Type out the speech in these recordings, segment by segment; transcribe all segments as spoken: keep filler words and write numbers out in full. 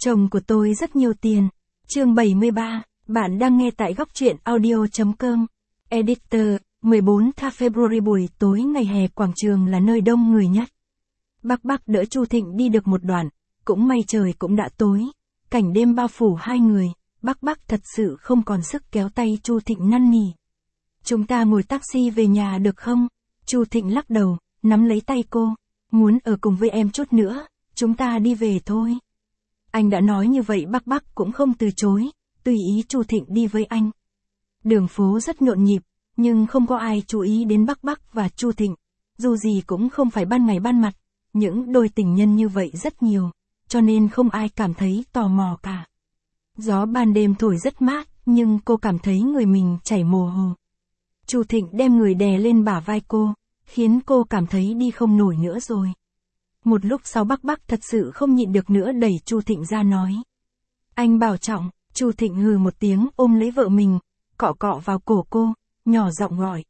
Chồng của tôi rất nhiều tiền. Chương bảy mươi ba, bạn đang nghe tại góc truyện audio chấm com. Editor, mười bốn tháng February buổi tối ngày hè quảng trường là nơi đông người nhất. Bác Bác đỡ Chu Thịnh đi được một đoạn, cũng may trời cũng đã tối. Cảnh đêm bao phủ hai người, Bác Bác thật sự không còn sức kéo tay Chu Thịnh năn nỉ. Chúng ta ngồi taxi về nhà được không? Chu Thịnh lắc đầu, nắm lấy tay cô. Muốn ở cùng với em chút nữa, chúng ta đi về thôi. Anh đã nói như vậy Bác Bác cũng không từ chối, tùy ý Chu Thịnh đi với anh. Đường phố rất nhộn nhịp, nhưng không có ai chú ý đến Bác Bác và Chu Thịnh. Dù gì cũng không phải ban ngày ban mặt, những đôi tình nhân như vậy rất nhiều, cho nên không ai cảm thấy tò mò cả. Gió ban đêm thổi rất mát, nhưng cô cảm thấy người mình chảy mồ hôi. Chu Thịnh đem người đè lên bả vai cô, khiến cô cảm thấy đi không nổi nữa rồi. Một lúc sau Bác Bác thật sự không nhịn được nữa đẩy Chu Thịnh ra nói. Anh bảo trọng. Chu Thịnh hừ một tiếng ôm lấy vợ mình, cọ cọ vào cổ cô, nhỏ giọng gọi.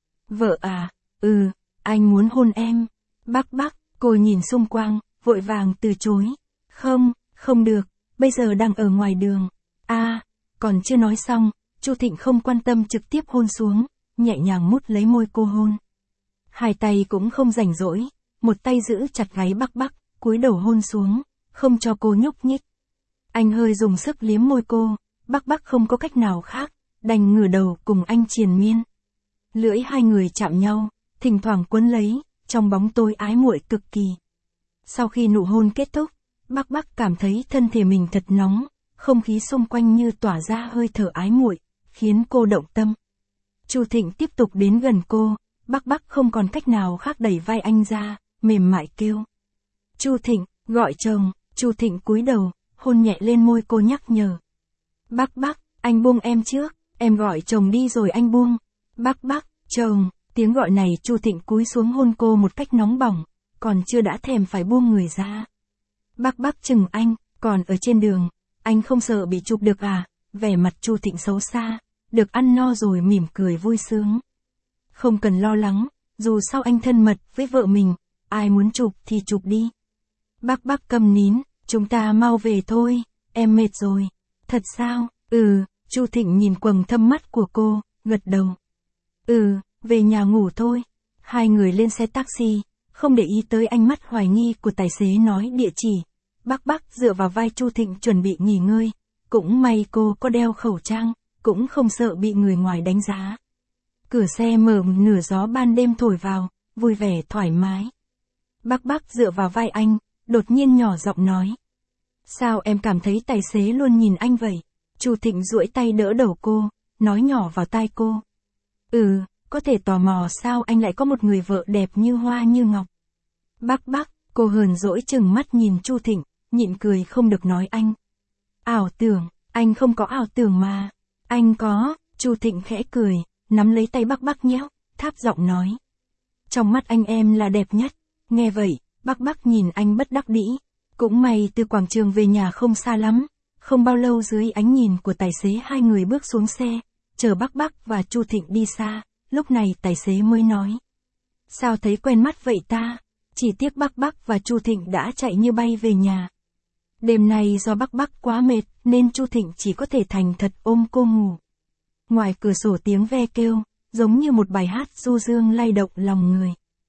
Vợ à, ừ, anh muốn hôn em. Bác Bác, cô nhìn xung quanh, vội vàng từ chối. Không, không được, bây giờ đang ở ngoài đường. À, còn chưa nói xong, Chu Thịnh không quan tâm trực tiếp hôn xuống, nhẹ nhàng mút lấy môi cô hôn. Hai tay cũng không rảnh rỗi, một tay giữ chặt gáy Bác Bác, cúi đầu hôn xuống, không cho cô nhúc nhích. Anh hơi dùng sức liếm môi cô, Bác Bác không có cách nào khác, đành ngửa đầu cùng anh triền miên. Lưỡi hai người chạm nhau, thỉnh thoảng quấn lấy, trong bóng tối ái muội cực kỳ. Sau khi nụ hôn kết thúc, Bác Bác cảm thấy thân thể mình thật nóng, không khí xung quanh như tỏa ra hơi thở ái muội, khiến cô động tâm. Chu Thịnh tiếp tục đến gần cô, Bác Bác không còn cách nào khác đẩy vai anh ra, mềm mại kêu. Chu Thịnh, gọi chồng. Chu Thịnh cúi đầu, hôn nhẹ lên môi cô nhắc nhở. Bác Bác, anh buông em trước, em gọi chồng đi rồi anh buông. Bác Bác, chồng, tiếng gọi này Chu Thịnh cúi xuống hôn cô một cách nóng bỏng, còn chưa đã thèm phải buông người ra. Bác Bác chừng anh, còn ở trên đường, anh không sợ bị chụp được à? Vẻ mặt Chu Thịnh xấu xa, được ăn no rồi mỉm cười vui sướng. Không cần lo lắng, dù sao anh thân mật với vợ mình, ai muốn chụp thì chụp đi. Bác Bác câm nín, chúng ta mau về thôi, em mệt rồi. Thật sao? Ừ, Chu Thịnh nhìn quầng thâm mắt của cô, gật đầu. Ừ, về nhà ngủ thôi. Hai người lên xe taxi, không để ý tới ánh mắt hoài nghi của tài xế nói địa chỉ. Bác Bác dựa vào vai Chu Thịnh chuẩn bị nghỉ ngơi, cũng may cô có đeo khẩu trang, cũng không sợ bị người ngoài đánh giá. Cửa xe mở nửa gió ban đêm thổi vào, vui vẻ thoải mái. Bác Bác dựa vào vai anh, đột nhiên nhỏ giọng nói. Sao em cảm thấy tài xế luôn nhìn anh vậy? Chu Thịnh duỗi tay đỡ đầu cô, nói nhỏ vào tai cô. Ừ, có thể tò mò sao anh lại có một người vợ đẹp như hoa như ngọc. Bác Bác, cô hờn dỗi chừng mắt nhìn Chu Thịnh, nhịn cười không được nói anh. Ảo tưởng, anh không có ảo tưởng mà. Anh có. Chu Thịnh khẽ cười, nắm lấy tay Bác Bác nhéo, tháp giọng nói. Trong mắt anh em là đẹp nhất. Nghe vậy, Bác Bác nhìn anh bất đắc dĩ. Cũng may từ quảng trường về nhà không xa lắm. Không bao lâu dưới ánh nhìn của tài xế hai người bước xuống xe, chờ Bác Bác và Chu Thịnh đi xa, lúc này tài xế mới nói. Sao thấy quen mắt vậy ta? Chỉ tiếc Bác Bác và Chu Thịnh đã chạy như bay về nhà. Đêm nay do Bác Bác quá mệt, nên Chu Thịnh chỉ có thể thành thật ôm cô ngủ. Ngoài cửa sổ tiếng ve kêu, giống như một bài hát du dương lay động lòng người.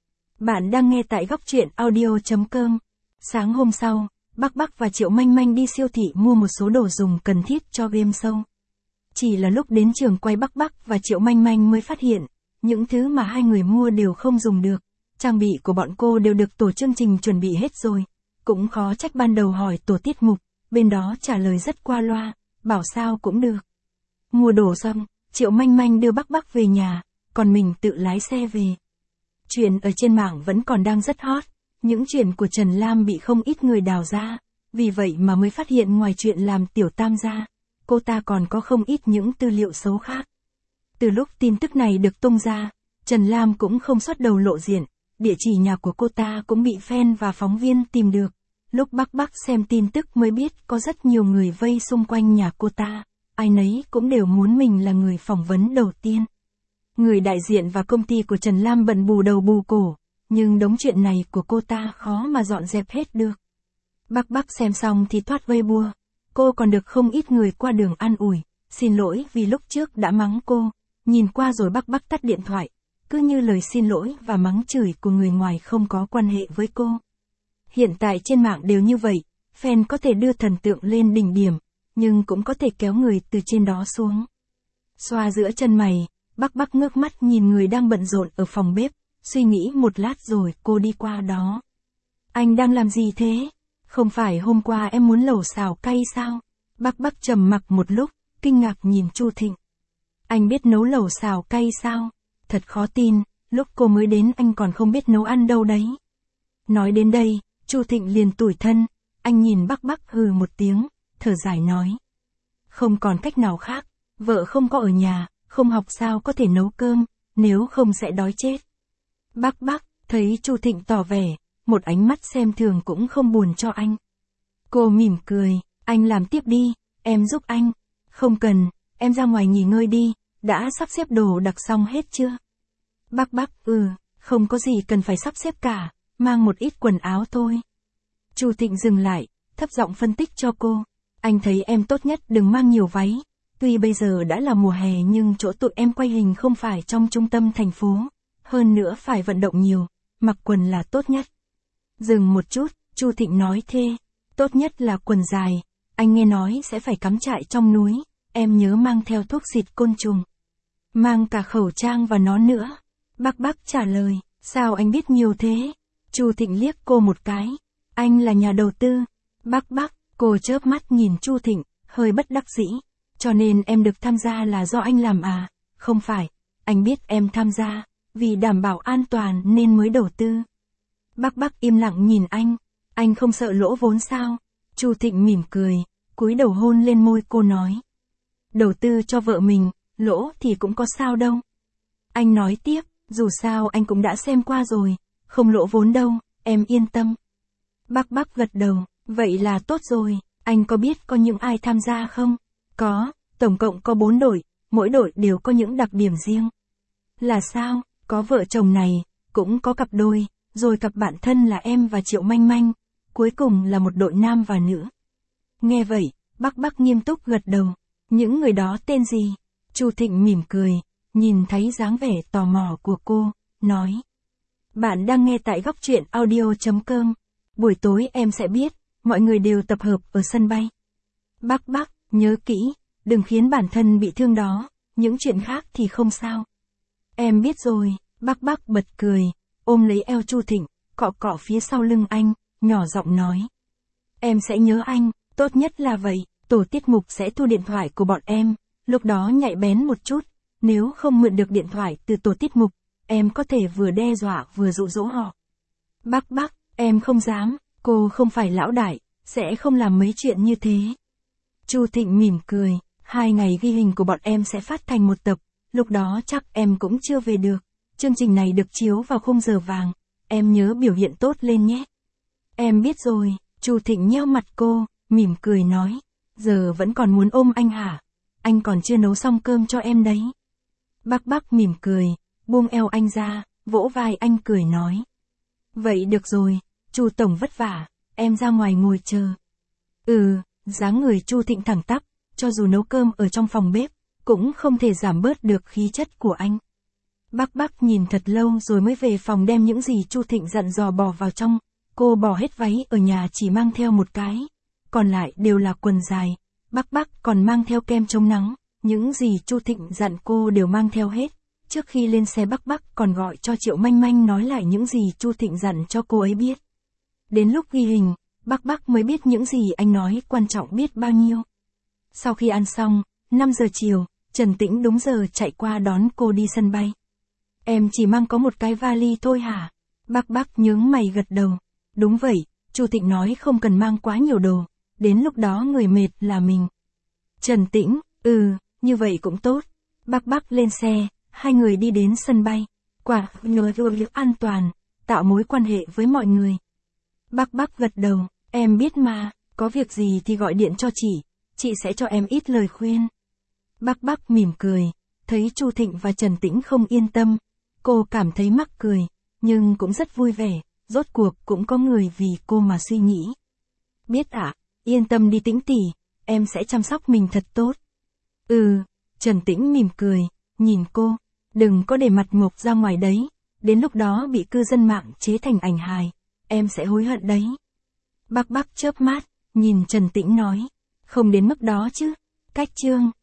Bạn đang nghe tại góc truyện audio chấm com. Sáng hôm sau, Bác Bác và Triệu Manh Manh đi siêu thị mua một số đồ dùng cần thiết cho game show. Chỉ là lúc đến trường quay Bác Bác và Triệu Manh Manh mới phát hiện, những thứ mà hai người mua đều không dùng được. Trang bị của bọn cô đều được tổ chương trình chuẩn bị hết rồi. Cũng khó trách ban đầu hỏi tổ tiết mục, bên đó trả lời rất qua loa, bảo sao cũng được. Mua đồ xong, Triệu Manh Manh đưa Bác Bác về nhà, còn mình tự lái xe về. Chuyện ở trên mạng vẫn còn đang rất hot, những chuyện của Trần Lam bị không ít người đào ra, vì vậy mà mới phát hiện ngoài chuyện làm tiểu tam gia, cô ta còn có không ít những tư liệu xấu khác. Từ lúc tin tức này được tung ra, Trần Lam cũng không xuất đầu lộ diện, địa chỉ nhà của cô ta cũng bị fan và phóng viên tìm được. Lúc Bác Bác xem tin tức mới biết có rất nhiều người vây xung quanh nhà cô ta, ai nấy cũng đều muốn mình là người phỏng vấn đầu tiên. Người đại diện và công ty của Trần Lam bận bù đầu bù cổ, nhưng đống chuyện này của cô ta khó mà dọn dẹp hết được. Bác Bác xem xong thì thoát Weibo. Cô còn được không ít người qua đường an ủi, xin lỗi vì lúc trước đã mắng cô. Nhìn qua rồi Bác Bác tắt điện thoại, cứ như lời xin lỗi và mắng chửi của người ngoài không có quan hệ với cô. Hiện tại trên mạng đều như vậy, fan có thể đưa thần tượng lên đỉnh điểm, nhưng cũng có thể kéo người từ trên đó xuống. Xoa giữa chân mày, Bác Bác ngước mắt nhìn người đang bận rộn ở phòng bếp, suy nghĩ một lát rồi cô đi qua đó. Anh đang làm gì thế? Không phải hôm qua em muốn lẩu xào cay sao? Bác Bác trầm mặc một lúc, kinh ngạc nhìn Chu Thịnh. Anh biết nấu lẩu xào cay sao? Thật khó tin, lúc cô mới đến anh còn không biết nấu ăn đâu đấy. Nói đến đây, Chu Thịnh liền tủi thân, anh nhìn Bác Bác hừ một tiếng, thở dài nói. Không còn cách nào khác, vợ không có ở nhà, không học sao có thể nấu cơm, nếu không sẽ đói chết. Bác Bác, thấy Chu Thịnh tỏ vẻ, một ánh mắt xem thường cũng không buồn cho anh. Cô mỉm cười, anh làm tiếp đi, em giúp anh. Không cần, em ra ngoài nghỉ ngơi đi, đã sắp xếp đồ đặc xong hết chưa? Bác Bác, ừ, không có gì cần phải sắp xếp cả, mang một ít quần áo thôi. Chu Thịnh dừng lại, thấp giọng phân tích cho cô. Anh thấy em tốt nhất đừng mang nhiều váy. Tuy bây giờ đã là mùa hè nhưng chỗ tụi em quay hình không phải trong trung tâm thành phố. Hơn nữa phải vận động nhiều, mặc quần là tốt nhất. Dừng một chút, Chu Thịnh nói thê. Tốt nhất là quần dài, anh nghe nói sẽ phải cắm trại trong núi, em nhớ mang theo thuốc xịt côn trùng. Mang cả khẩu trang và nón nữa. Bác Bác trả lời, sao anh biết nhiều thế? Chu Thịnh liếc cô một cái. Anh là nhà đầu tư. Bác Bác, cô chớp mắt nhìn Chu Thịnh, hơi bất đắc dĩ. Cho nên em được tham gia là do anh làm à? Không phải, anh biết em tham gia, vì đảm bảo an toàn nên mới đầu tư. Bác Bác im lặng nhìn anh, anh không sợ lỗ vốn sao? Chu Thịnh mỉm cười, cúi đầu hôn lên môi cô nói. Đầu tư cho vợ mình, lỗ thì cũng có sao đâu. Anh nói tiếp, dù sao anh cũng đã xem qua rồi, không lỗ vốn đâu, em yên tâm. Bác Bác gật đầu, vậy là tốt rồi, anh có biết có những ai tham gia không? Có, tổng cộng có bốn đội, mỗi đội đều có những đặc điểm riêng. Là sao, có vợ chồng này, cũng có cặp đôi, rồi cặp bạn thân là em và Triệu Manh Manh, cuối cùng là một đội nam và nữ. Nghe vậy, Bác Bác nghiêm túc gật đầu, những người đó tên gì? Chu Thịnh mỉm cười, nhìn thấy dáng vẻ tò mò của cô, nói. Bạn đang nghe tại góc truyện audio chấm com, buổi tối em sẽ biết, mọi người đều tập hợp ở sân bay. Bác Bác, nhớ kỹ, đừng khiến bản thân bị thương đó, những chuyện khác thì không sao. Em biết rồi, Bác Bác bật cười, ôm lấy eo Chu Thịnh, cọ cọ phía sau lưng anh, nhỏ giọng nói. Em sẽ nhớ anh, tốt nhất là vậy, tổ tiết mục sẽ thu điện thoại của bọn em, lúc đó nhạy bén một chút, nếu không mượn được điện thoại từ tổ tiết mục, em có thể vừa đe dọa vừa dụ dỗ họ. Bác Bác, em không dám, cô không phải lão đại, sẽ không làm mấy chuyện như thế. Chu Thịnh mỉm cười, hai ngày ghi hình của bọn em sẽ phát thành một tập, lúc đó chắc em cũng chưa về được. Chương trình này được chiếu vào khung giờ vàng, em nhớ biểu hiện tốt lên nhé. Em biết rồi, Chu Thịnh nheo mặt cô, mỉm cười nói, giờ vẫn còn muốn ôm anh hả? Anh còn chưa nấu xong cơm cho em đấy. Bác Bác mỉm cười, buông eo anh ra, vỗ vai anh cười nói. Vậy được rồi, Chu tổng vất vả, em ra ngoài ngồi chờ. Ừ, dáng người Chu Thịnh thẳng tắp, cho dù nấu cơm ở trong phòng bếp, cũng không thể giảm bớt được khí chất của anh. Bác Bác nhìn thật lâu rồi mới về phòng đem những gì Chu Thịnh dặn dò bỏ vào trong. Cô bỏ hết váy ở nhà chỉ mang theo một cái, còn lại đều là quần dài. Bác Bác còn mang theo kem chống nắng, những gì Chu Thịnh dặn cô đều mang theo hết. Trước khi lên xe Bác Bác còn gọi cho Triệu Manh Manh nói lại những gì Chu Thịnh dặn cho cô ấy biết. Đến lúc ghi hình, Bác Bác mới biết những gì anh nói quan trọng biết bao nhiêu. Sau khi ăn xong, năm giờ chiều, Trần Tĩnh đúng giờ chạy qua đón cô đi sân bay. Em chỉ mang có một cái vali thôi hả? Bác Bác nhướng mày gật đầu. Đúng vậy, Chu Thịnh nói không cần mang quá nhiều đồ, đến lúc đó người mệt là mình. Trần Tĩnh, ừ, như vậy cũng tốt. Bác Bác lên xe, hai người đi đến sân bay. Quả, nhờ việc an toàn, tạo mối quan hệ với mọi người. Bác Bác gật đầu, em biết mà, có việc gì thì gọi điện cho chị, chị sẽ cho em ít lời khuyên. Bác Bác mỉm cười, thấy Chu Thịnh và Trần Tĩnh không yên tâm, cô cảm thấy mắc cười, nhưng cũng rất vui vẻ, rốt cuộc cũng có người vì cô mà suy nghĩ. Biết ạ, yên tâm đi Tĩnh tỷ, em sẽ chăm sóc mình thật tốt. Ừ, Trần Tĩnh mỉm cười, nhìn cô, đừng có để mặt ngục ra ngoài đấy, đến lúc đó bị cư dân mạng chế thành ảnh hài, em sẽ hối hận đấy. Bác Bác chớp mắt, nhìn Trần Tĩnh nói, không đến mức đó chứ, cách chương.